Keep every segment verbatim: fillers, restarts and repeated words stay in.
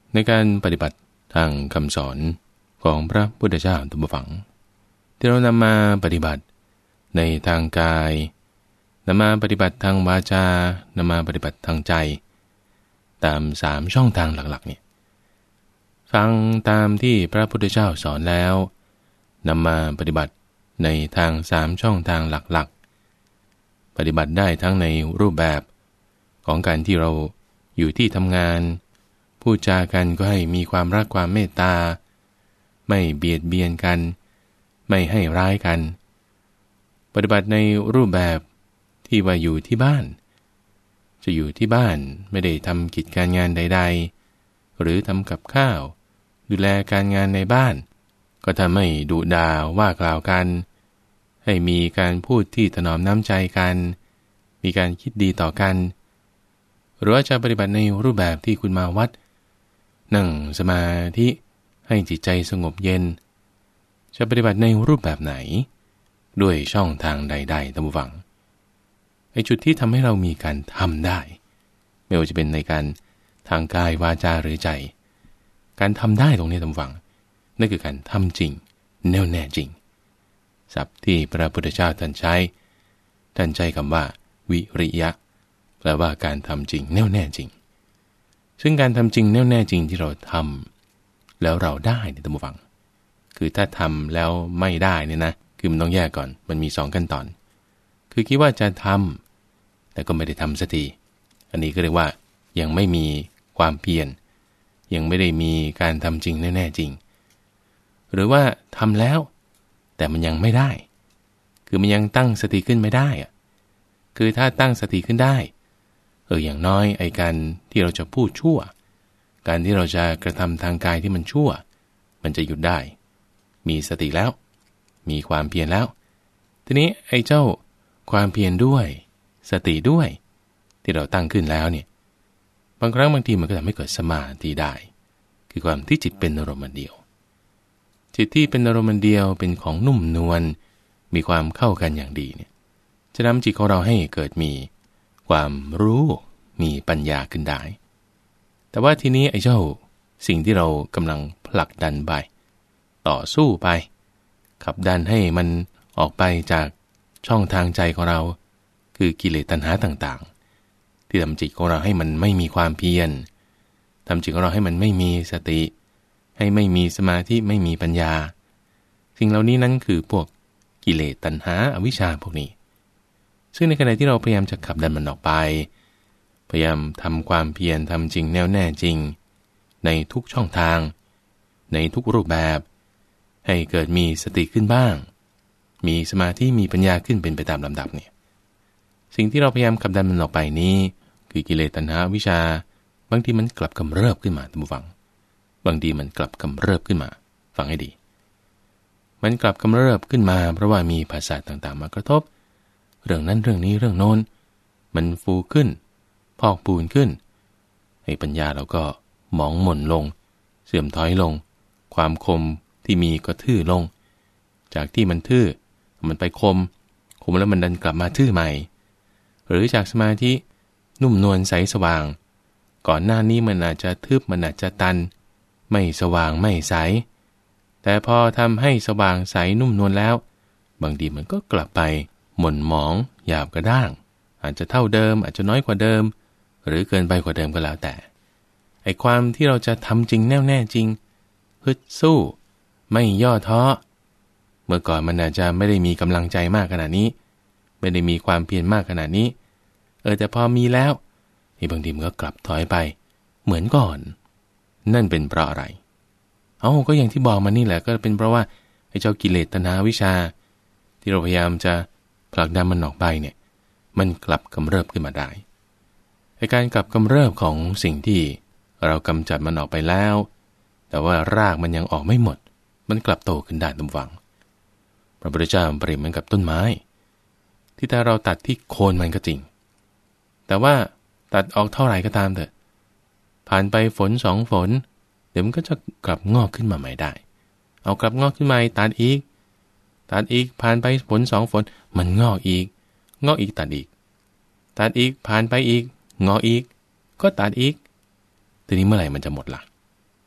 ในการปฏิบัติทางคำสอนของพระพุทธเจ้าทุกฝังที่เรานำมาปฏิบัติในทางกายนำมาปฏิบัติทางวาจานำมาปฏิบัติทางใจตามสามช่องทางหลักๆเนี่ยฟังตามที่พระพุทธเจ้าสอนแล้วนำมาปฏิบัติในทางสามช่องทางหลักๆปฏิบัติได้ทั้งในรูปแบบของการที่เราอยู่ที่ทำงานพูดจากันก็ให้มีความรักความเมตตาไม่เบียดเบียนกันไม่ให้ร้ายกันปฏิบัติในรูปแบบที่ว่าอยู่ที่บ้านจะอยู่ที่บ้านไม่ได้ทำกิจการงานใดๆหรือทำกับข้าวดูแลการงานในบ้านก็ทำให้ดุด่าว่ากล่าวกันให้มีการพูดที่ถนอมน้ำใจกันมีการคิดดีต่อกันหรือว่าจะปฏิบัติในรูปแบบที่คุณมาวัดนั่งสมาธิให้จิตใจสงบเย็นจะปฏิบัติในรูปแบบไหนด้วยช่องทางใดๆตามฟังไอ้จุดที่ทำให้เรามีการทำได้ไม่ว่าจะเป็นในการทางกายวาจาหรือใจการทำได้ตรงนี้ตามฟังนั่นคือการทำจริงแน่วแน่จริงศัพท์ที่พระพุทธเจ้าท่านใช้ท่านใช้คำว่าวิริยะแปลว่าการทำจริงแน่วแน่จริงซึ่งการทำจริงแน่วแน่จริงที่เราทำแล้วเราได้ในตามฟังคือถ้าทำแล้วไม่ได้เนี่ยนะคือมันต้องแยกก่อนมันมีสองขั้นตอนคือคิดว่าจะทำแต่ก็ไม่ได้ทำสักทีอันนี้ก็เรียกว่ายังไม่มีความเพียรยังไม่ได้มีการทำจริงแน่ๆจริงหรือว่าทำแล้วแต่มันยังไม่ได้คือมันยังตั้งสติขึ้นไม่ได้อะคือถ้าตั้งสติขึ้นได้เอออย่างน้อยไอ้การที่เราจะพูดชั่วการที่เราจะกระทำทางกายที่มันชั่วมันจะหยุดได้มีสติแล้วมีความเพียรแล้วทีนี้ไอ้เจ้าความเพียรด้วยสติด้วยที่เราตั้งขึ้นแล้วเนี่ยบางครั้งบางทีมันก็ทำให้เกิดสมาธิได้คือความที่จิตเป็นอารมณ์เดียวจิตที่เป็นอารมณ์เดียวเป็นของนุ่มนวลมีความเข้ากันอย่างดีเนี่ยจะนำจิตของเราให้เกิดมีความรู้มีปัญญาขึ้นได้แต่ว่าทีนี้ไอ้เจ้าสิ่งที่เรากำลังผลักดันไปต่อสู้ไปขับดันให้มันออกไปจากช่องทางใจของเราคือกิเลสตัณหาต่างๆที่ทำจิตของเราให้มันไม่มีความเพียรทำจิตของเราให้มันไม่มีสติให้ไม่มีสมาธิไม่มีปัญญาสิ่งเหล่านี้นั้นคือพวกกิเลสตัณหาอวิชชาพวกนี้ซึ่งในขณะที่เราพยายามจะขับดันมันออกไปพยายามทำความเพียรทำจริงแน่วแน่จริงในทุกช่องทางในทุกรูปแบบให้เกิดมีสติขึ้นบ้างมีสมาธิมีปัญญาขึ้นเป็นไปตามลำดับเนี่ยสิ่งที่เราพยายามขับดันมันออกไปนี้คือกิเลสตัณหาวิชาบางทีมันกลับกำเริบขึ้นมาท่านผู้ฟังบางทีมันกลับกำเริบขึ้นมาฟังให้ดีมันกลับกำเริบขึ้นมาเพราะว่ามีภาษาต่างๆมากระทบเรื่องนั้นเรื่องนี้เรื่องโน้นมันฟูขึ้นพอกพูนขึ้นให้ปัญญาเราก็หมองหม่นลงเสื่อมถอยลงความคมที่มีก็ทื่อลงจากที่มันทื่อมันไปคมคมแล้วมันดันกลับมาทื่อใหม่หรือจากสมาธินุ่มนวลใสสว่างก่อนหน้านี้มันอาจจะทึบมันอาจจะตันไม่สว่างไม่ใสแต่พอทำให้สว่างใสนุ่มนวลแล้วบางทีมันก็กลับไปหม่นหมองหยาบกระด้างอาจจะเท่าเดิมอาจจะน้อยกว่าเดิมหรือเกินไปกว่าเดิมก็แล้วแต่ไอ้ความที่เราจะทำจริงแน่วแน่จริงฮึดสู้ไม่ย่อท้อเมื่อก่อนมันอาจจะไม่ได้มีกำลังใจมากขนาดนี้ไม่ได้มีความเพียรมากขนาดนี้เออแต่พอมีแล้วไอ้บางทีมันก็กลับถอยไปเหมือนก่อนนั่นเป็นเพราะอะไรเอ้าก็อย่างที่บอกมานี่แหละก็เป็นเพราะว่าไอ้เจ้ากิเลสตัณหาวิชชาที่เราพยายามจะผลักดันมันออกไปเนี่ยมันกลับกำเริบขึ้นมาได้ไอ้การกลับกำเริบของสิ่งที่เรากำจัดมันออกไปแล้วแต่ว่ารากมันยังออกไม่หมดมันกลับโตขึ้นได้ตามฝังพระพุทธเจ้าเปรียบเหมือนกับต้นไม้ที่ถ้าเราตัดที่โคนมันก็จริงแต่ว่าตัดออกเท่าไหร่ก็ตามเถอะผ่านไปฝนสองฝนเดี๋ยวมันก็จะกลับงอกขึ้นมาใหม่ได้เอากลับงอกขึ้นมาตัดอีกตัดอีกผ่านไปฝนสองฝนมันงอกอีกงอกอีกตัดอีกตัดอีกผ่านไปอีกงอกอีกก็ตัดอีกทีนี้เมื่อไหร่มันจะหมดล่ะ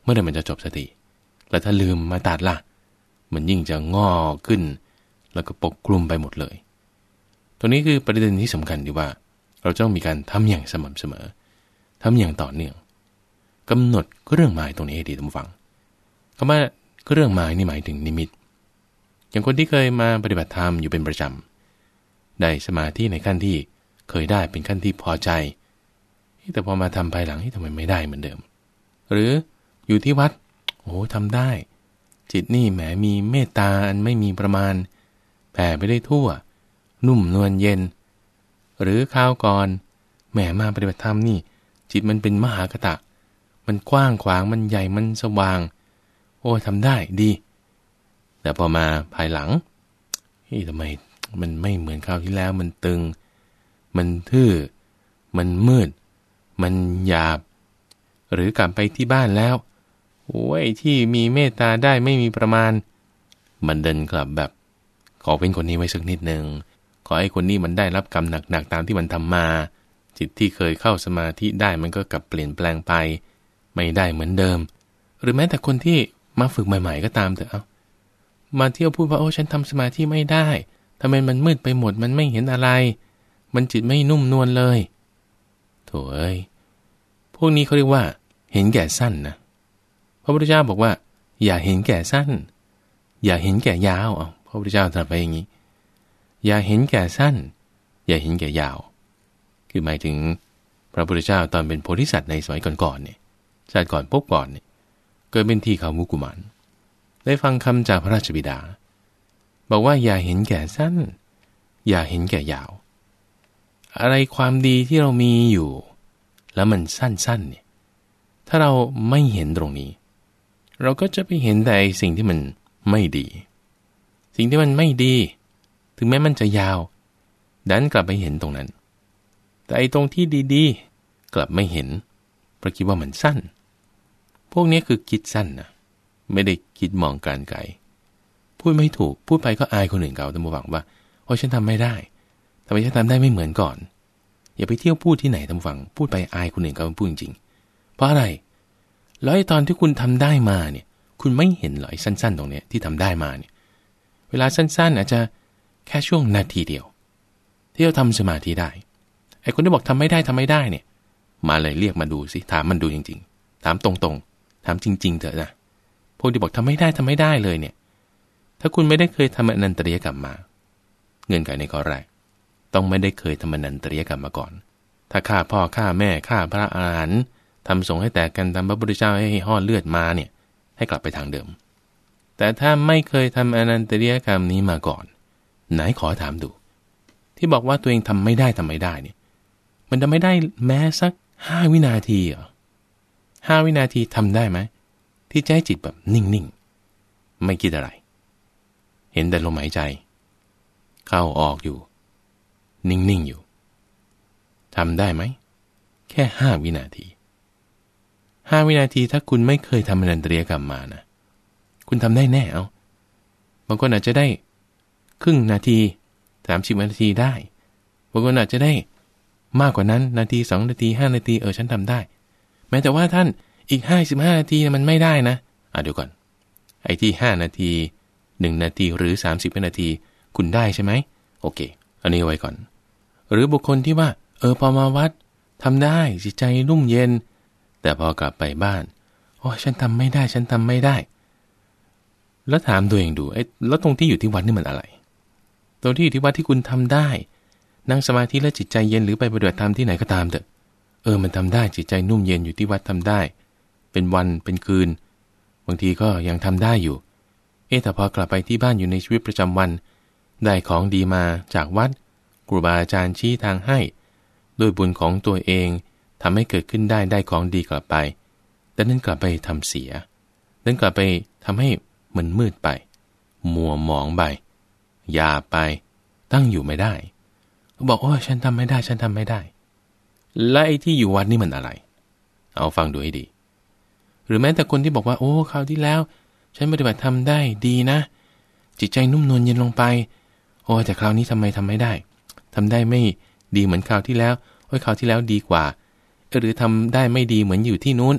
เมื่อใดมันจะจบสักทีแล้วถ้าลืมมาตัดล่ะมันยิ่งจะงอกขึ้นแล้วก็ปกคลุมไปหมดเลยตัวนี้คือประเด็นที่สำคัญที่ว่าเราต้องมีการทำอย่างสม่ำเสมอทำอย่างต่อเนื่องกำหนดเรื่องหมายตรงนี้ให้ดีท่านผู้ฟังคำว่าเรื่องหมายนี่หมายถึงนิมิตอย่างคนที่เคยมาปฏิบัติธรรมอยู่เป็นประจำได้สมาธิในขั้นที่เคยได้เป็นขั้นที่พอใจแต่พอมาทำภายหลังที่ทำไมไม่ได้เหมือนเดิมหรืออยู่ที่วัดโอ้ทำได้จิตนี่แหมมีเมตตาอันไม่มีประมาณแผ่ไปได้ทั่วนุ่มนวลเย็นหรือคราวก่อนแหมมาปฏิบัติธรรมนี่จิตมันเป็นมหากตะมันกว้างขวางมันใหญ่มันสว่างโอ้ทำได้ดีแต่พอมาภายหลังเฮ้ยทำไมมันไม่เหมือนคราวที่แล้วมันตึงมันทื่อมันมืดมันหยาบหรือกลับไปที่บ้านแล้วโอ้ยที่มีเมตตาได้ไม่มีประมาณมันเดินกลับแบบขอเป็นคนนี้ไว้สักนิดนึงขอให้คนนี้มันได้รับกรรมหนักๆตามที่มันทำมาจิตที่เคยเข้าสมาธิได้มันก็กลับเปลี่ยนแปลงไปไม่ได้เหมือนเดิมหรือแม้แต่คนที่มาฝึกใหม่ๆก็ตามเถอะเอามาเที่ยวพูดว่าโอ้ฉันทำสมาธิไม่ได้ทำไมมันมืดไปหมดมันไม่เห็นอะไรมันจิตไม่นุ่มนวลเลยโถ่เอ้ยพวกนี้เขาเรียกว่าเห็นแก่สั้นนะพระพุทธเจ้าบอกว่าอย่าเห็นแก่สั้นอย่าเห็นแก่ยาวเอาพระพุทธเจ้าตรัสไปอย่างนี้อย่าเห็นแก่สั้นอย่าเห็นแก่ยาวคือหมายถึงพระพุทธเจ้าตอนเป็นโพธิสัตว์ในสมัยก่อนๆเนี่ยชาติก่อนพบก่อนเนี่ยเกิดเป็นที่เขามุกุมารได้ฟังคำจากพระราชบิดาบอกว่าอย่าเห็นแก่สั้นอย่าเห็นแก่ยาวอะไรความดีที่เรามีอยู่แล้วมันสั้นๆเนี่ยถ้าเราไม่เห็นตรงนี้เราก็จะไปเห็นแต่สิ่งที่มันไม่ดีสิ่งที่มันไม่ดีถึงแม้มันจะยาวดันกลับไปเห็นตรงนั้นแต่ไอ้ตรงที่ดีๆกลับไม่เห็นเพราะคิดว่ามันสั้นพวกนี้คือคิดสั้นนะไม่ได้คิดมองการไกลพูดไม่ถูกพูดไปก็อายคนอื่นเขาแต่มาหวังว่าโอ้ฉันทำไม่ได้ทำไมฉันทำได้ไม่เหมือนก่อนอย่าไปเที่ยวพูดที่ไหนทำฟังพูดไปอายคนอื่นเขาพูดจริงๆเพราะอะไรแล้วไอ้ตอนที่คุณทำได้มาเนี่ยคุณไม่เห็นหรอไอ้สั้นๆตรงเนี้ยที่ทำได้มาเนี่ยเวลาสั้นๆอาจจะแค่ช่วงนาทีเดียวที่เราทำสมาธิได้ไอ้คนที่บอกทำไม่ได้ทำไม่ได้เนี่ยมาเลยเรียกมาดูสิถามมันดูจริงๆถามตรงๆถามจริงๆเถอะนะพวกที่บอกทำไม่ได้ทำไม่ได้เลยเนี่ยถ้าคุณไม่ได้เคยทำอนันตริยกรรมมาเงื่อนไขในข้อแรกต้องไม่ได้เคยทำอนันตริยกรรมมาก่อนถ้าฆ่าพ่อฆ่าแม่ฆ่าพระอรหันต์ทำสงฆ์ให้แตกกันตามพระพุทธเจ้าให้ห่อเลือดมาเนี่ยให้กลับไปทางเดิมแต่ถ้าไม่เคยทำอนันตริยกรรมนี้มาก่อนไหนขอถามดูที่บอกว่าตัวเองทำไม่ได้ทำไม่ได้เนี่ยมันจะไม่ได้แม้สักห้าวินาทีเหรอห้าวินาทีทำได้ไหมที่ใจจิตแบบนิ่งๆไม่คิดอะไรเห็นแต่ลมหายใจเข้าออกอยู่นิ่งๆอยู่ทำได้ไหมแค่ห้าวินาทีห้าวินาทีถ้าคุณไม่เคยทำอนันตริยกรรมมานะคุณทำได้แน่เอาบางคนอาจจะได้ครึ่งนาทีสามสิบนาทีได้บางคนอาจจะได้มากกว่านั้นนาทีสองนาทีห้านาทีเออฉันทำได้แม้แต่ว่าท่านอีกห้าสิบห้านาทีมันไม่ได้นะอ่ะเดี๋ยวก่อนไอ้ที่ห้านาทีหนึ่งนาทีหรือสามสิบนาทีคุณได้ใช่ไหมโอเคอันนี้ไว้ก่อนหรือบุคคลที่ว่าเออพอมาวัดทำได้จิตใจนุ่มเย็นแต่พอกลับไปบ้านโอ้ฉันทำไม่ได้ฉันทำไม่ได้แล้วถามตัวเองดูไอ้แล้วตรงที่อยู่ที่วัดนี่มันอะไรตรงที่อยู่ที่วัดที่คุณทำได้นั่งสมาธิแล้วจิตใจเย็นหรือไปปฏิบัติธรรมที่ไหนก็ตามเถอะเออมันทำได้จิตใจนุ่มเย็นอยู่ที่วัดทำได้เป็นวันเป็นคืนบางทีก็ยังทำได้อยู่เอ๊ะแต่พอกลับไปที่บ้านอยู่ในชีวิตประจำวันได้ของดีมาจากวัดครูบาอาจารย์ชี้ทางให้ด้วยบุญของตัวเองทำให้เกิดขึ้นได้ได้ของดีกลับไปแต่นั้นกลับไปทำเสียนั้นกลับไปทำให้มันมืดไปมัวหมองไปยาไปตั้งอยู่ไม่ได้ก็บอกโอ้ฉันทำไม่ได้ฉันทำไม่ได้และไอ้ที่อยู่วัดนี่มันอะไรเอาฟังดูให้ดีหรือแม้แต่คนที่บอกว่าโอ้คราวที่แล้วฉันปฏิบัติทำได้ดีนะจิตใจนุ่มนวลเย็นลงไปโอ้แต่คราวนี้ทำไมทำไม่ได้ทำได้ไม่ดีเหมือนคราวที่แล้วโอ้ยคราวที่แล้วดีกว่าหรือทำได้ไม่ดีเหมือนอยู่ที่นู้น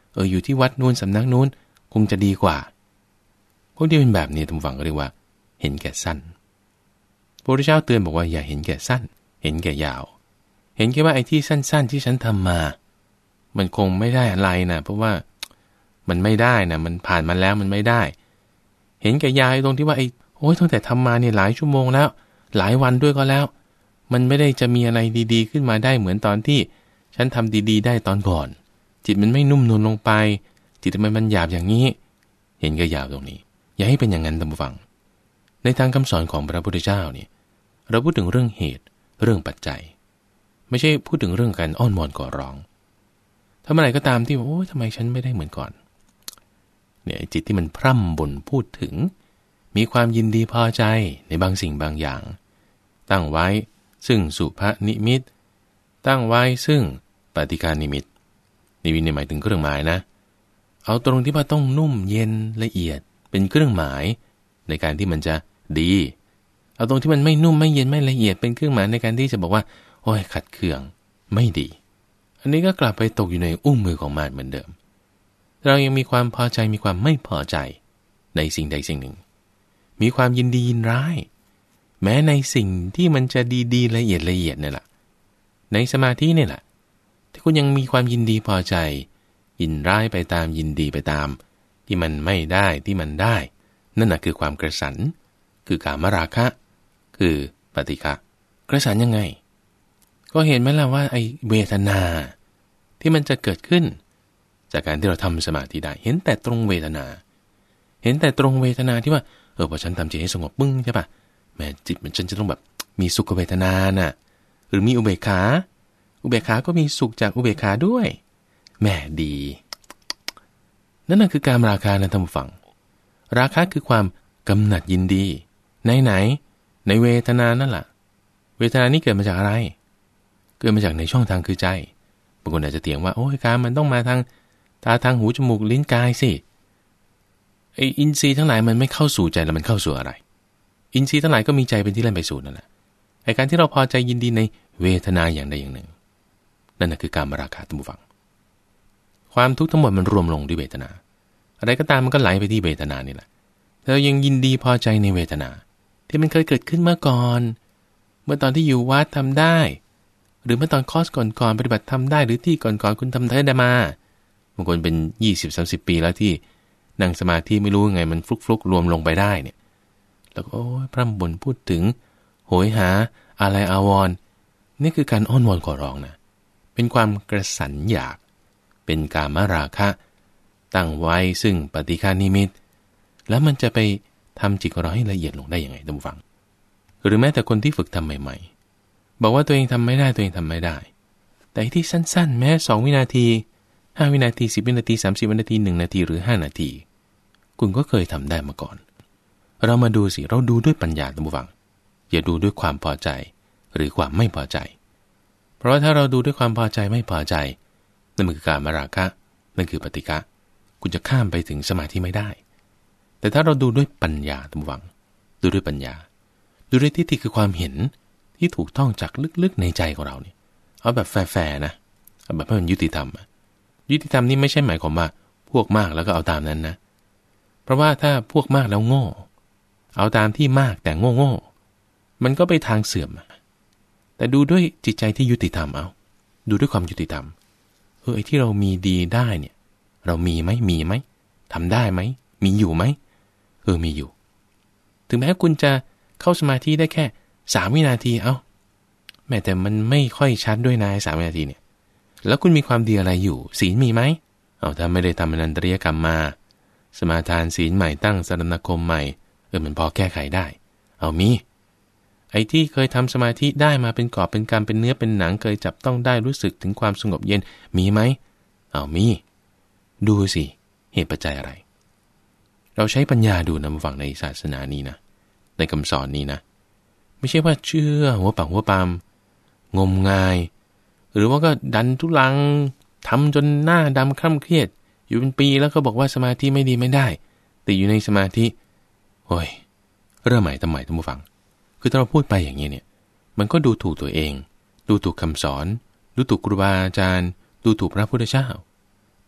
เอออยู่ที่วัดนู้นสำนักนู้นคงจะดีกว่าพวกที่เป็นแบบนี้ท่านผู้ฟังก็เรียกว่าเห็นแก่สั้นพระพุทธเจ้าเตือนบอกว่าอย่าเห็นแก่สั้นเห็นแก่ยาวเห็นแค่ว่าไอ้ที่สั้นๆที่ฉันทำมามันคงไม่ได้อะไรนะเพราะว่ามันไม่ได้นะมันผ่านมาแล้วมันไม่ได้เห็นแก่ยาวตรงที่ว่าไอ้โอ้ยตั้งแต่ทำมาเนี่ยหลายชั่วโมงแล้วหลายวันด้วยก็แล้วมันไม่ได้จะมีอะไรดีๆขึ้นมาได้เหมือนตอนที่ฉันทำดีๆได้ตอนก่อนจิตมันไม่นุ่มนวลลงไปจิตมันมันหยาบอย่างนี้เห็นแก่ยาวตรงนี้อย่าให้เป็นอย่างนั้นท่านผู้ฟังในทางคำสอนของพระพุทธเจ้าเนี่ยเราพูดถึงเรื่องเหตุเรื่องปัจจัยไม่ใช่พูดถึงเรื่องการอ้อนวอนก่อร้องถ้าเมื่อไหร่ก็ตามที่โอ้ยทำไมฉันไม่ได้เหมือนก่อนเนี่ยจิตที่มันพร่ำบ่นพูดถึงมีความยินดีพอใจในบางสิ่งบางอย่างตั้งไว้ซึ่งสุภนิมิตตั้งไว้ซึ่งปฏิการนิมิตนิมิตหมายถึงเครื่องหมายนะเอาตรงที่ว่าต้องนุ่มเย็นละเอียดเป็นเครื่องหมายในการที่มันจะดีเอาตรงที่มันไม่นุ่มไม่เย็นไม่ละเอียดเป็นเครื่องหมายในการที่จะบอกว่าโอ้ยขัดเคืองไม่ดีอันนี้ก็กลับไปตกอยู่ในอุ้งมือของมารเหมือนเดิมเรายังมีความพอใจมีความไม่พอใจในสิ่งใดสิ่งหนึ่งมีความยินดียินร้ายแม้ในสิ่งที่มันจะดีๆละเอียดละเอียดเนี่ยแหละในสมาธิเนี่ยแหละที่คุณยังมีความยินดีพอใจยินร้ายไปตามยินดีไปตามที่มันไม่ได้ที่มันได้นั่นน่ะคือความกระสันคือกามราคะคือปฏิฆะกระสันยังไงก็เห็นไหมล่ะว่าไอ้เวทนาที่มันจะเกิดขึ้นจากการที่เราทำสมาธิได้เห็นแต่ตรงเวทนาเห็นแต่ตรงเวทนาที่ว่าเออพอฉันทำจิตให้สงบปึ้งใช่ปะแม้จิตมันฉันจะต้องแบบมีสุขเวทนาน่ะหรือมีอุเบกขาอุเบกขาก็มีสุขจากอุเบกขาด้วยแม่ดีนั่นน่ะคือการราคะนะท่านผู้ฟังราคะคือความกำหนัดยินดีไหนไหนในเวทนานั่นแหละเวทนานี้เกิดมาจากอะไรเกิดมาจากในช่องทางคือใจบางคนอาจจะเถียงว่าโอ้ยการมันต้องมาทางตาทางหูจมูกลิ้นกายสิไออินทรีย์ทั้งหลายมันไม่เข้าสู่ใจแล้วมันเข้าสู่อะไรอินทรีย์ทั้งหลายก็มีใจเป็นที่เล่นไปสู่นั่นแหละไอการที่เราพอใจยินดีในเวทนาอย่างใดอย่างหนึ่งนั่นน่ะคือการมราคะท่านผู้ฟังความทุกข์ทั้งหมดมันรวมลงด้วยเวทนาอะไรก็ตามมันก็ไหลไปที่เวทนานี่แหละแต่เรายังยินดีพอใจในเวทนาที่มันเคยเกิดขึ้นเมื่อก่อนเมื่อตอนที่อยู่วัดทำได้หรือเมื่อตอนคอร์สก่อนๆปฏิบัติทำได้หรือที่ก่อนๆคุณทำได้มาบางคนเป็น ยี่สิบถึงสามสิบ ปีแล้วที่นั่งสมาธิไม่รู้ยังไงมันฟลุกๆรวมลงไปได้เนี่ยแล้วก็โอ้ยพร่ำบ่นพูดถึงโหยหาอะไรอาวรณ์นี่คือการอ้อนวอนขอร้องนะเป็นความกระสันอยากเป็นกามราคะตั้งไว้ซึ่งปฏิฆานิมิตแล้วมันจะไปทำจิตของเราให้ละเอียดลงได้ยังไงท่านผู้ฟังหรือแม้แต่คนที่ฝึกทำใหม่ๆบอกว่าตัวเองทำไม่ได้ตัวเองทำไม่ได้แต่ที่สั้นๆแม้สองวินาทีห้าวินาทีสิบวินาทีสามสิบวินาทีหนึ่งนาทีหรือห้านาทีคุณก็เคยทำได้มาก่อนเรามาดูสิเราดูด้วยปัญญาท่านผู้ฟังอย่าดูด้วยความพอใจหรือความไม่พอใจเพราะว่าถ้าเราดูด้วยความพอใจไม่พอใจนั่นคือการมาราคะนั่นคือปฏิฆะคุณจะข้ามไปถึงสมาธิไม่ได้แต่ถ้าเราดูด้วยปัญญาท่านผู้ฟังดูด้วยปัญญาดูด้วยทิฏฐิคือความเห็นที่ถูกต้องจากลึกๆในใจของเราเนี่ยเอาแบบแฟร์ๆนะเอาแบบให้มันยุติธรรมยุติธรรมนี่ไม่ใช่หมายความว่าพวกมากแล้วก็เอาตามนั้นนะเพราะว่าถ้าพวกมากแล้วโง่เอาตามที่มากแต่โง่โง่มันก็ไปทางเสื่อมแต่ดูด้วยจิตใจที่ยุติธรรมเอาดูด้วยความยุติธรรมเออไอ้ที่เรามีดีได้เนี่ยเรามีไหมมีไหมทำได้ไหมมีอยู่ไหมเออมีอยู่ถึงแม้คุณจะเข้าสมาธิได้แค่สามวินาทีเอ้าแม้แต่มันไม่ค่อยชัดด้วยนะสามวินาทีเนี่ยแล้วคุณมีความดีอะไรอยู่ศีลมีไหมเอาถ้าไม่ได้ทำอนันตริยกรรมมาสมาทานศีลใหม่ตั้งสรณคมใหม่เออมันพอแก้ไขได้เอามีไอ้ที่เคยทำสมาธิได้มาเป็นกอบเป็นกรรมเป็นเนื้อเป็นหนังเคยจับต้องได้รู้สึกถึงความสงบเย็นมีไหมเอามีดูสิเหตุปัจจัยอะไรเราใช้ปัญญาดูนะมาฟังในศาสนานี้นะในคำสอนนี้นะไม่ใช่ว่าเชื่อหัวปักหัวปามงมงายหรือว่าก็ดันทุลังทำจนหน้าดำคร่ำเครียดอยู่เป็นปีแล้วก็บอกว่าสมาธิไม่ดีไม่ได้แต่อยู่ในสมาธิโอ้ยเริ่มใหม่ทำใหม่ท่านผู้ฟังคือถ้าเราพูดไปอย่างนี้เนี่ยมันก็ดูถูกตัวเองดูถูกคำสอนดูถูกครูบาอาจารย์ดูถูกพระพุทธเจ้า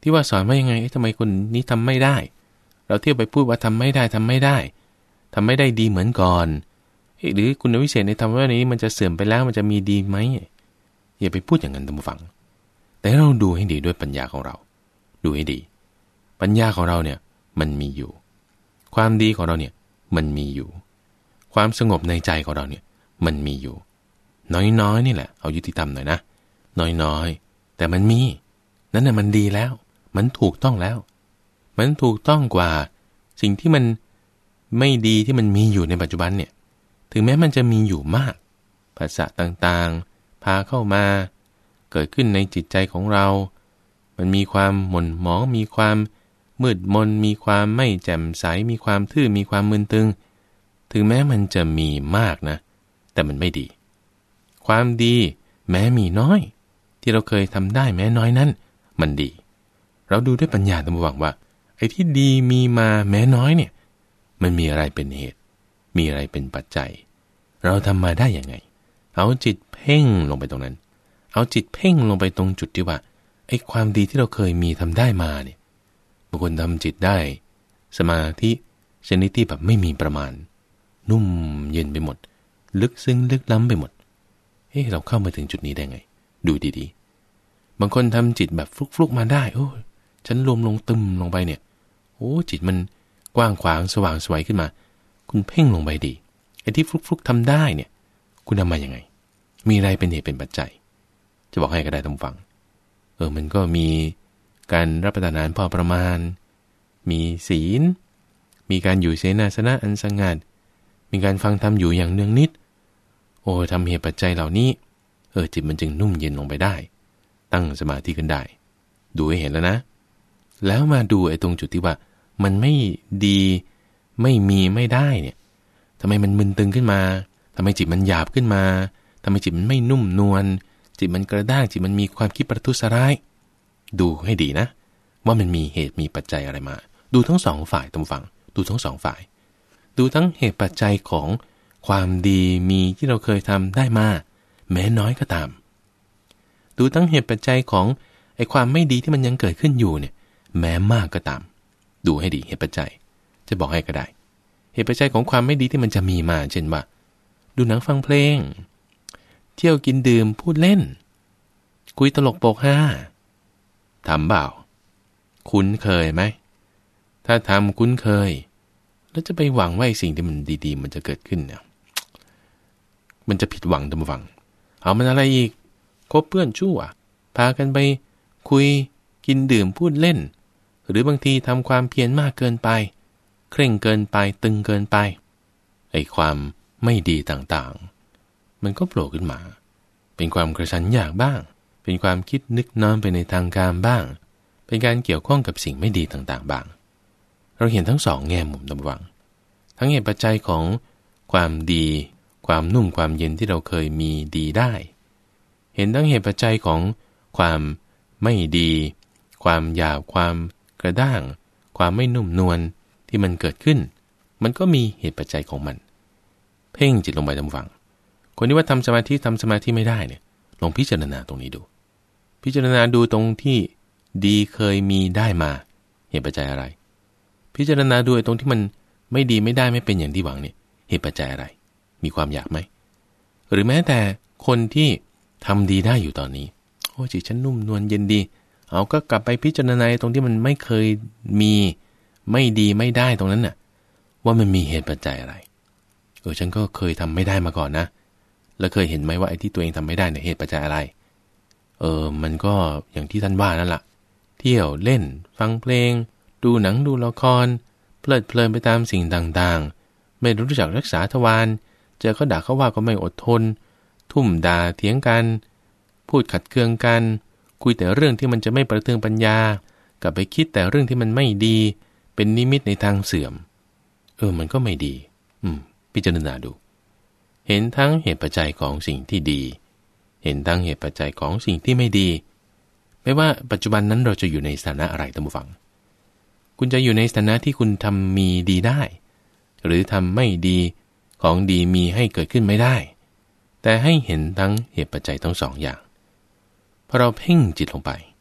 ที่ว่าสอนว่ายังไงทำไมคนนี้ทำไม่ได้เราเที่ยวไปพูดว่าทำไม่ได้ทำไม่ได้ทำไม่ได้ดีเหมือนก่อนหรือคุณวิเศษในธรรมะนี้มันจะเสื่อมไปแล้วมันจะมีดีไหมอย่าไปพูดอย่างนั้นท่านผู้ฟังแต่เราดูให้ดีด้วยปัญญาของเราดูให้ดีปัญญาของเราเนี่ยมันมีอยู่ความดีของเราเนี่ยมันมีอยู่ความสงบในใจของเราเนี่ยมันมีอยู่น้อยๆนี่แหละเอายุติธรรมหน่อยนะน้อยๆแต่มันมีนั่นน่ะมันดีแล้วมันถูกต้องแล้วมันถูกต้องกว่าสิ่งที่มันไม่ดีที่มันมีอยู่ในปัจจุบันเนี่ยถึงแม้มันจะมีอยู่มากภาษาต่างๆพาเข้ามาเกิดขึ้นในจิตใจของเรามันมีความหม่นหมองมีความมืดมนมีความไม่แจ่มใสมีความทื่อมีความมึนตึงถึงแม้มันจะมีมากนะแต่มันไม่ดีความดีแม้มีน้อยที่เราเคยทำได้แม้น้อยนั้นมันดีเราดูด้วยปัญญาตามหวังว่าไอ้ที่ดีมีมาแม้น้อยเนี่ยมันมีอะไรเป็นเหตุมีอะไรเป็นปัจจัยเราทำมาได้ยังไงเอาจิตเพ่งลงไปตรงนั้นเอาจิตเพ่งลงไปตรงจุดที่ว่าไอ้ความดีที่เราเคยมีทำได้มาเนี่ยบางคนทำจิตได้สมาธิชนิดที่แบบไม่มีประมาณนุ่มเย็นไปหมดลึกซึ้งลึกล้ำไปหมดเฮ้เราเข้ามาถึงจุดนี้ได้ไงดูดีๆบางคนทำจิตแบบฟลุกๆมาได้โอ้ฉันรวมลงตึมลงไปเนี่ยโอ้จิตมันกว้างขวางสว่างสวยขึ้นมาคุณเพ่งลงไปดีไอ้ที่ฟลุกๆทำได้เนี่ยคุณทำมายังไงมีอะไรเป็นเหตุเป็นปัจจัยจะบอกให้ก็ได้ท่านฟังเออมันก็มีการรับประทานอาหารพอประมาณมีศีลมีการอยู่เสนาสนะอันสงัดมีการฟังธรรมอยู่อย่างเนืองนิดโอ้ทำเหตุปัจจัยเหล่านี้เออจิตมันจึงนุ่มเย็นลงไปได้ตั้งสมาธิขึ้นได้ดูให้เห็นแล้วนะแล้วมาดูไอ้ตรงจุดที่ว่ามันไม่ดีไม่มีไม่ได้เนี่ยทำไมมันมึนตึงขึ้นมาทำไมจิตมันหยาบขึ้นมาทำไมจิตมันไม่นุ่มนวลจิตมันกระด้างจิตมันมีความคิดประทุษร้ายดูให้ดีนะว่ามันมีเหตุมีปัจจัยอะไรมาดูทั้งสองฝ่ายตรงฝั่งดูทั้งสองฝ่ายดูทั้งเหตุปัจจัยของความดีมีที่เราเคยทำได้มาแม้น้อยก็ตามดูทั้งเหตุปัจจัยของไอ้ความไม่ดีที่มันยังเกิดขึ้นอยู่เนี่ยแม้มากก็ตามดูให้ดีเหตุปัจจัยจะบอกให้ก็ได้เหตุปัจจัยของความไม่ดีที่มันจะมีมาเช่นว่าดูหนังฟังเพลงเที่ยวกินดื่มพูดเล่นคุยตลกโปกฮาทำเปล่าคุ้นเคยไหมถ้าทำคุ้นเคยแล้วจะไปหวังว่าสิ่งที่มันดีๆมันจะเกิดขึ้นเนี่ยมันจะผิดหวังตามหวังเอามันอะไรอีกคบเพื่อนชั่วพากันไปคุยกินดื่มพูดเล่นหรือบางทีทำความเพียรมากเกินไปเคร่งเกินไปตึงเกินไปไอ้ความไม่ดีต่างๆมันก็โผล่ขึ้นมาเป็นความกระสันอยากบ้างเป็นความคิดนึกน้อมไปในทางการบ้างเป็นการเกี่ยวข้องกับสิ่งไม่ดีต่างๆบ้างเราเห็นทั้งสองแง่มุมตามหวังทั้งเหตุปัจจัยของความดีความนุ่มความเย็นที่เราเคยมีดีได้เห็นทั้งเหตุปัจจัยของความไม่ดีความหยาบความกระด้างความไม่นุ่มนวลที่มันเกิดขึ้นมันก็มีเหตุปัจจัยของมันเพ่งจิตลงไปทำฝังคนที่ว่าทำสมาธิทำสมาธิไม่ได้เนี่ยลองพิจารณาตรงนี้ดูพิจารณาดูตรงที่ดีเคยมีได้มาเหตุปัจจัยอะไรพิจารณาดูตรงที่มันไม่ดีไม่ได้ไม่เป็นอย่างที่หวังเนี่ยเหตุปัจจัยอะไรมีความอยากไหมหรือแม้แต่คนที่ทำดีได้อยู่ตอนนี้โอ้จิตฉันนุ่มนวลเย็นดีเอาก็กลับไปพิจารณาตรงที่มันไม่เคยมีไม่ดีไม่ได้ตรงนั้นน่ะว่ามันมีเหตุปัจจัยอะไรเออฉันก็เคยทำไม่ได้มาก่อนนะแล้วเคยเห็นไหมว่าไอ้ที่ตัวเองทำไม่ได้เนี่ยเหตุปัจจัยอะไรเออมันก็อย่างที่ท่านว่านั่นแหละเที่ยวเล่นฟังเพลงดูหนังดูละครเพลิดเพลินไปตามสิ่งต่างๆไม่รู้จักรักษาทวารเจอเขาด่าเขาว่าก็ไม่อดทนทุ่มด่าเถียงกันพูดขัดเคืองกันคุยแต่เรื่องที่มันจะไม่ประเทืองปัญญากลับไปคิดแต่เรื่องที่มันไม่ดีเป็นนิมิตในทางเสื่อมเออมันก็ไม่ดีอืมพิจารณาดูเห็นทั้งเหตุปัจจัยของสิ่งที่ดีเห็นทั้งเหตุปัจจัยของสิ่งที่ไม่ดีไม่ว่าปัจจุบันนั้นเราจะอยู่ในสถานะอะไรท่านผู้ฟังคุณจะอยู่ในสถานะที่คุณทำมีดีได้หรือทำไม่ดีของดีมีให้เกิดขึ้นไม่ได้แต่ให้เห็นทั้งเหตุปัจจัยทั้งสองอย่างพอเราเพ่งจิตลงไป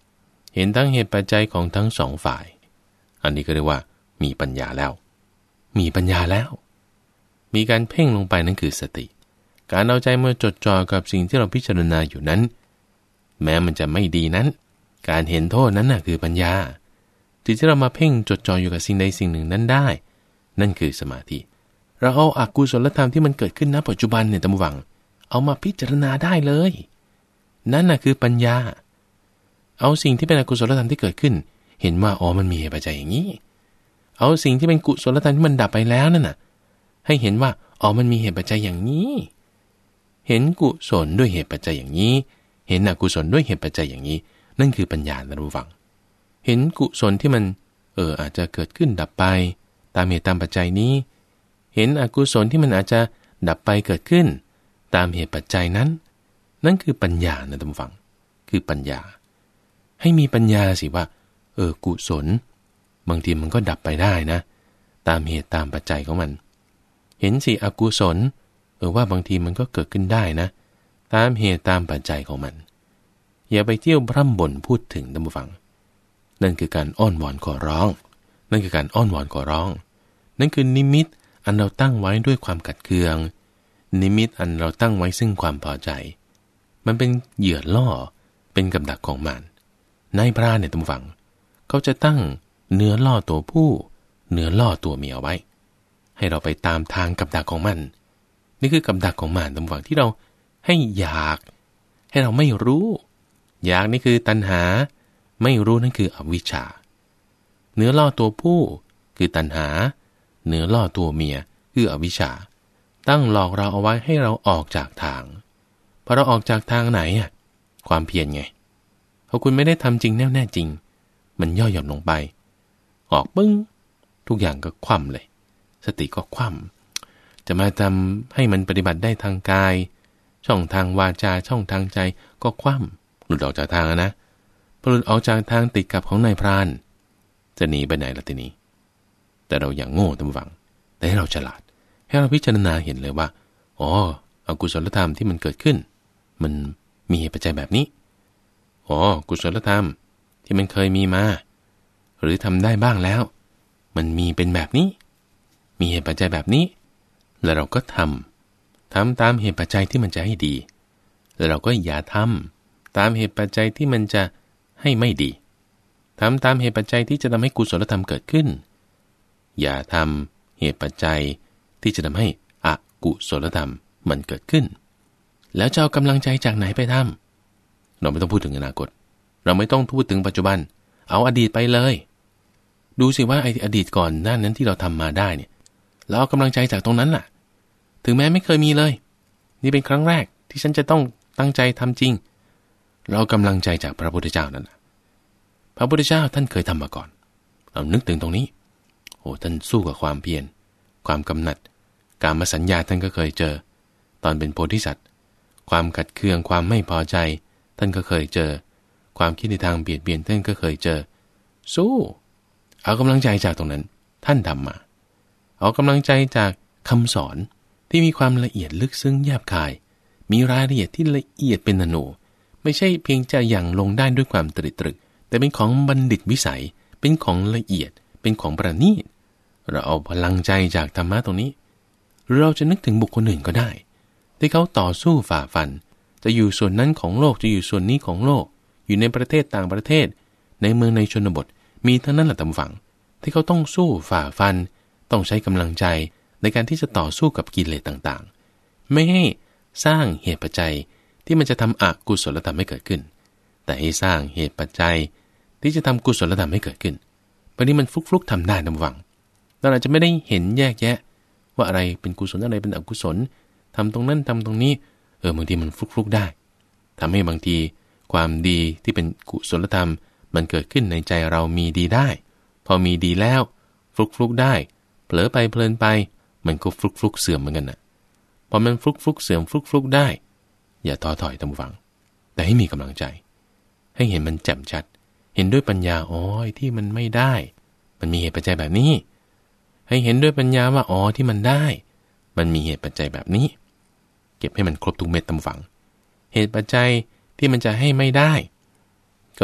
เห็นทั้งเหตุปัจจัยของทั้งสองฝ่ายอันนี้ก็เรียกว่ามีปัญญาแล้วมีปัญญาแล้วมีการเพ่งลงไปนั่นคือสติการเอาใจมาจดจ่อกับสิ่งที่เราพิจารณาอยู่นั้นแม้มันจะไม่ดีนั้นการเห็นโทษนั้นน่ะคือปัญญาจิตที่เรามาเพ่งจดจ่ออยู่กับสิ่งใดสิ่งหนึ่งนั้นได้นั่นคือสมาธิเราเอาอกุศลธรรมที่มันเกิดขึ้นณปัจจุบันเนี่ยตามหวังเอามาพิจารณาได้เลยนั่นน่ะคือปัญญาเอาสิ่งที่เป็นอกุศลธรรมที่เกิดขึ้นเห็นว่าอ๋อมันมีเหตุปัจจัยอย่างนี้เอาสิ่งที่เป็นกุศลธรรมที่มันดับไปแล้วนั่นน่ะให้เห็นว่าอ๋อมันมีเหตุปัจจัยอย่างนี้เห็นกุศลด้วยเหตุปัจจัยอย่างนี้เห็นอกุศลด้วยเหตุปัจจัยอย่างนี้นั่นคือปัญญานะรู้ฟังเห็นกุศลที่มันเอออาจจะเกิดขึ้นดับไปตามเหตุตามปัจจัยนี้เห็นอกุศลที่มันอาจจะดับไปเกิดขึ้นตามเหตุปัจจัยนั้นนั่นคือปัญญานะท่านผู้ฟังคือปัญญาให้มีปัญญาสิว่าเออกุศลบางทีมันก็ดับไปได้นะตามเหตุตามปัจจัยของมันเห็นสิอกุศลเออว่าบางทีมันก็เกิดขึ้นได้นะตามเหตุตามปัจจัยของมันอย่าไปเที่ยวพร่ำบ่นพูดถึงท่านผู้ฟังนั่นคือการอ้อนวอนขอร้องนั่นคือการอ้อนวอนขอร้องนั่นคือนิมิตอันเราตั้งไว้ด้วยความขัดเคืองนิมิตอันเราตั้งไว้ซึ่งความพอใจมันเป็นเหยื่อล่อเป็นกับดักของมันนายพรานเนี่ยท่านผู้ฟังเขาจะตั้งเนื้อล่อตัวผู้เนื้อล่อตัวเมียไว้ให้เราไปตามทางกับดักของมันนี่คือกับดักของมันท่านผู้ฟังที่เราให้อยากให้เราไม่รู้อยากนี่คือตัณหาไม่รู้นั่นคืออวิชชาเนื้อล่อตัวผู้คือตัณหาเนื้อล่อตัวเมียคืออวิชชาตั้งหลอกเราเอาไว้ให้เราออกจากทางพอเราออกจากทางไหนอ่ะความเพียรไงพอคุณไม่ได้ทำจริงแน่แน่จริงมันย่อหย่อนลงไปออกปึ้งทุกอย่างก็คว่ำเลยสติก็คว่ำจะมาทำให้มันปฏิบัติได้ทางกายช่องทางวาจาช่องทางใจก็คว่ำหลุดออกจากทางนะพอหลุดออกจากทางติดกับของนายพรานจะหนีไปไหนล่ะทีนี้แต่เราอย่างโง่ท่านผู้ฟังแต่ให้เราฉลาดให้เราพิจารณาเห็นเลยว่าอ๋ออกุศลธรรมที่มันเกิดขึ้นมันมีเหตุปัจจัยแบบนี้อ๋อกุศลธรรมที่มันเคยมีมาหรือทำได้บ้างแล้วมันมีเป็นแบบนี้มีเหตุปัจจัยแบบนี้แล้วเราก็ทำทำตามเหตุปัจจัยที่มันจะให้ดีแล้วเราก็อย่าทำตามเหตุปัจจัยที่มันจะให้ไม่ดีทำตามเหตุปัจจัยที่จะทำให้กุศลธรรมเกิดขึ้นอย่าทำเหตุปัจจัยที่จะทำให้อกุศลธรรมมันเกิดขึ้นแล้วจะเอากำลังใจจากไหนไปทำเราไม่ต้องพูดถึงอนาคตเราไม่ต้องพูดถึงปัจจุบันเอาอดีตไปเลยดูสิว่าไอ้อดีตก่อนหน้านั้นที่เราทำมาได้เนี่ยเราเอากำลังใจจากตรงนั้นล่ะถึงแม้ไม่เคยมีเลยนี่เป็นครั้งแรกที่ฉันจะต้องตั้งใจทำจริงเรากำลังใจจากพระพุทธเจ้านั่นแหละพระพุทธเจ้าท่านเคยทำมาก่อนเรานึกถึงตรงนี้โอ้ท่านสู้กับความเพียรความกำหนัดกามสัญญาท่านก็เคยเจอตอนเป็นโพธิสัตว์ความขัดเคืองความไม่พอใจท่านก็เคยเจอความคิดในทางเบียดเบียนท่านก็เคยเจอสู้เอากำลังใจจากตรงนั้นท่านทำมาเอากำลังใจจากคำสอนที่มีความละเอียดลึกซึ้งแยบคายมีรายละเอียดที่ละเอียดเป็นอนุไม่ใช่เพียงจะอย่างลงได้ด้วยความตรึกตรึกแต่เป็นของบัณฑิตวิสัยเป็นของละเอียดเป็นของประณีตเราเอาพลังใจจากธรรมะตรงนี้เราจะนึกถึงบุคคลอื่นก็ได้ที่เขาต่อสู้ฝ่าฟันจะอยู่ส่วนนั้นของโลกจะอยู่ส่วนนี้ของโลกอยู่ในประเทศต่างประเทศในเมืองในชนบทมีทั้งนั้นแหละตามฝังที่เขาต้องสู้ฝ่าฟันต้องใช้กำลังใจในการที่จะต่อสู้กับกิเลสต่างๆไม่ให้สร้างเหตุปัจจัยที่มันจะทำอกุศลธรรมให้เกิดขึ้นแต่ให้สร้างเหตุปัจจัยที่จะทำกุศลธรรมให้เกิดขึ้นบางทีมันฟลุกๆทำได้ตามฝังเราอาจจะไม่ได้เห็นแยกแยะว่าอะไรเป็นกุศลอะไรเป็นอกุศลทำตรงนั้นทำตรงนี้เออบางทีมันฟลุกๆได้ทำให้บางทีความดีที่เป็นกุศลธรรมมันเกิดขึ้นในใจเรามีดีได้พอมีดีแล้วฟลุกๆได้เผลอไปเพลินไปมันก็ฟลุกๆเสื่อมเหมือนกันนะพอมันฟลุกๆเสื่อมฟลุกๆได้อย่าท้อถอยตามฟังแต่ให้มีกำลังใจให้เห็นมันแจ่มชัดเห็นด้วยปัญญาอ๋อที่มันไม่ได้มันมีเหตุปัจจัยแบบนี้ให้เห็นด้วยปัญญาว่าอ๋อที่มันได้มันมีเหตุปัจจัยแบบนี้เก็บให้มันครบทุกเม็ดตามฝังเหตุปัจจัยที่มันจะให้ไม่ได้ก็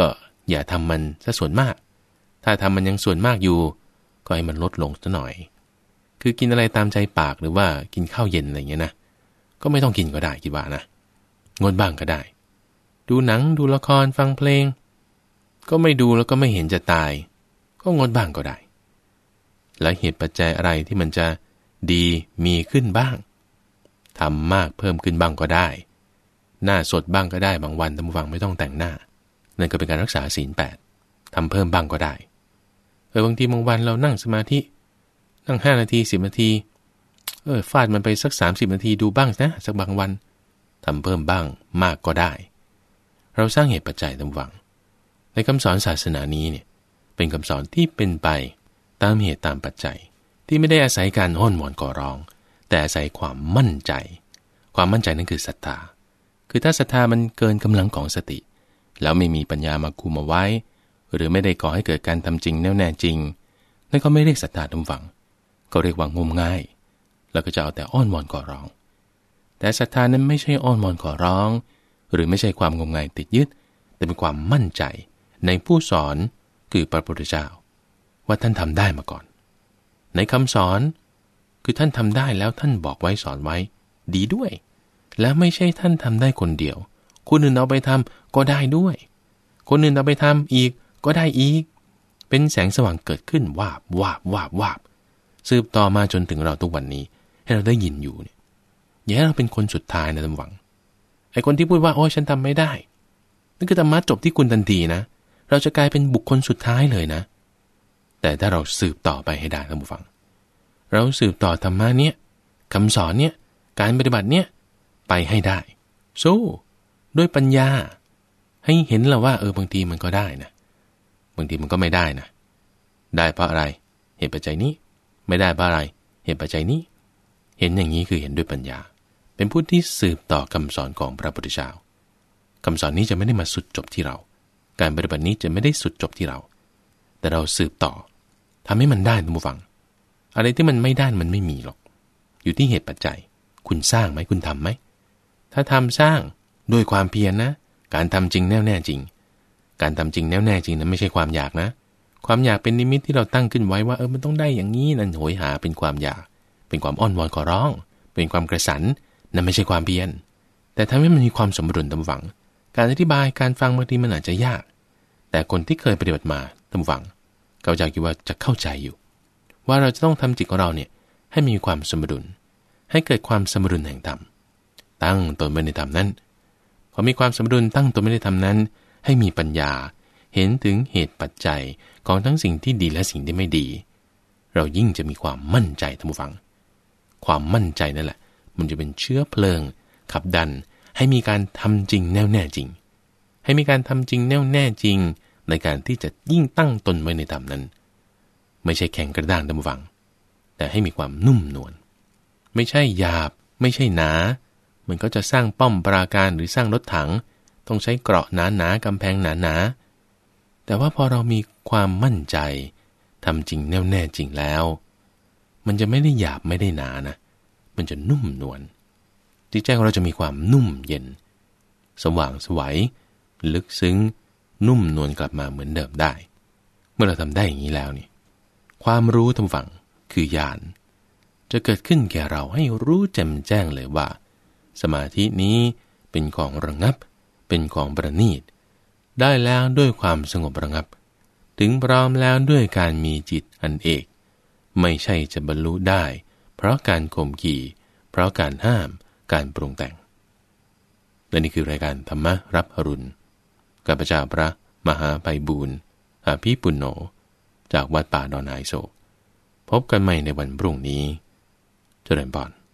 อย่าทำมันซะส่วนมากถ้าทำมันยังส่วนมากอยู่ก็ให้มันลดลงซะหน่อยคือกินอะไรตามใจปากหรือว่ากินข้าวเย็นอะไรเงี้ยนะก็ไม่ต้องกินก็ได้คิดว่านะงดบ้างก็ได้ดูหนังดูละครฟังเพลงก็ไม่ดูแล้วก็ไม่เห็นจะตายก็งดบ้างก็ได้และเหตุปัจจัยอะไรที่มันจะดีมีขึ้นบ้างทำมากเพิ่มขึ้นบ้างก็ได้หน้าสดบ้างก็ได้บางวันท่านผู้ฟังไม่ต้องแต่งหน้านั่นก็เป็นการรักษาศีลแปดทำเพิ่มบ้างก็ได้เออบางทีบางวันเรานั่งสมาธินั่งห้านาทีสิบนาทีเออฟาดมันไปสักสามสิบนาทีดูบ้างนะสักบางวันทำเพิ่มบ้างมากก็ได้เราสร้างเหตุปัจจัยท่านผู้ฟังในคำสอนศาสนานี้เนี่ยเป็นคำสอนที่เป็นไปตามเหตุตามปัจจัยที่ไม่ได้อาศัยการอ้อนวอนก่อร้องแต่อาศัยความมั่นใจความมั่นใจนั่นคือศรัทธาคือถ้าศรัทธามันเกินกำลังของสติแล้วไม่มีปัญญามาคุมเอาไว้หรือไม่ได้ก่อให้เกิดการทำจริงแน่วแน่จริงนั่นก็ไม่เรียกศรัทธาท่านผู้ฟังก็เรียกว่างมง่ายแล้วก็จะเอาแต่อ้อนวอนก่อร้องแต่ศรัทธานั้นไม่ใช่อ้อนวอนก่อร้องหรือไม่ใช่ความงมงายติดยึดแต่เป็นความมั่นใจในผู้สอนคือพระพุทธเจ้าว่าท่านทำได้มาก่อนในคำสอนคือท่านทำได้แล้วท่านบอกไว้สอนไว้ดีด้วยและไม่ใช่ท่านทำได้คนเดียวคนอื่นเอาไปทำก็ได้ด้วยคนอื่นเอาไปทำอีกก็ได้อีกเป็นแสงสว่างเกิดขึ้นวาบวาบวาบวาบสืบต่อมาจนถึงเราทุกวันนี้ให้เราได้ยินอยู่เนี่ยอย่าให้เราเป็นคนสุดท้ายนะท่านหวังไอ้คนที่พูดว่าโอ้ฉันทำไม่ได้นั่นคือธรรมะจบที่คุณทันทีนะเราจะกลายเป็นบุคคลสุดท้ายเลยนะแต่ถ้าเราสืบต่อไปให้ได้ท่านผู้ฟังเราสืบต่อธรรมะเนี้ยคำสอนเนี้ยการปฏิบัติเนี้ยไปให้ได้สู้ด้วยปัญญาให้เห็นแล้วว่าเออบางทีมันก็ได้นะบางทีมันก็ไม่ได้นะได้เพราะอะไรเหตุปัจจัยนี้ไม่ได้เพราะอะไรเหตุปัจจัยนี้เห็นอย่างนี้คือเห็นด้วยปัญญาเป็นผู้ที่สืบต่อคำสอนของพระพุทธเจ้าคำสอนนี้จะไม่ได้มาสุดจบที่เราการปฏิบัตินี้จะไม่ได้สุดจบที่เราแต่เราสืบต่อทำให้มันได้ท่านผู้ฟังอะไรที่มันไม่ได้มันไม่มีหรอกอยู่ที่เหตุปัจจัยคุณสร้างไหมคุณทำไหมถ้าทำสร้างด้วยความเพียร น, นะการทำจริงแน่วแน่จริงการทำจริงแน่วแน่จริงนั้นไม่ใช่ความอยากนะความอยากเป็นนิมิตที่เราตั้งขึ้นไว้ว่าเออมันต้องได้อย่างนี้นั่นโหยหาเป็นความอยากเป็นความอ้อนวอนขอร้องเป็นความกระสันนั่นไม่ใช่ความเพียรแต่ทำให้มันมีความสมดุลตามฝังการอธิบายการฟังบางทีมันอาจจะยากแต่คนที่เคยปฏิบัติมาตามฝังเขาจะคิดว่าจะเข้าใจอยู่ว่าเราจะต้องทำจิตของเราเนี่ยให้มีความสมดุลให้เกิดความสมดุลแห่งธรรมตั้งตนไว้ในธรรมนั้นพอมีความสมดุลตั้งตนไว้ในธรรมนั้นให้มีปัญญาเห็นถึงเหตุปัจจัยของทั้งสิ่งที่ดีและสิ่งที่ไม่ดีเรายิ่งจะมีความมั่นใจท่านผู้ฟังความมั่นใจนั่นแหละมันจะเป็นเชื้อเพลิงขับดันให้มีการทำจริงแน่วแน่จริงให้มีการทำจริงแน่วแน่จริงในการที่จะยิ่งตั้งตนไว้ในธรรมนั้นไม่ใช่แข็งกระด้างท่านผู้ฟังแต่ให้มีความนุ่มนวลไม่ใช่หยาบไม่ใช่หนามันก็จะสร้างป้อมปราการหรือสร้างรถถังต้องใช้เกราะหนาหนากำแพงหนาหนาแต่ว่าพอเรามีความมั่นใจทำจริงแน่วแน่จริงแล้วมันจะไม่ได้หยาบไม่ได้หนานะมันจะนุ่มนวลจิตใจของเราจะมีความนุ่มเย็นสว่างไสวลึกซึ้งนุ่มนวลกลับมาเหมือนเดิมได้เมื่อเราทำได้อย่างนี้แล้วนี่ความรู้ทางฝั่งคือญาณจะเกิดขึ้นแก่เราให้รู้แจ่มแจ้งเลยว่าสมาธินี้เป็นของระงับเป็นของประณีตได้แล้วด้วยความสงบระงับถึงพร้อมแล้วด้วยการมีจิตอันเอกไม่ใช่จะบรรลุได้เพราะการข่มขี่เพราะการห้ามการปรุงแต่งและนี่คือรายการธรรมะรับอรุณกับพระเจ้าพระมหาไพบูลย์อาภิปุณโญจากวัดป่าดอนไฮโศกพบกันใหม่ในวันพรุ่งนี้เจริญพร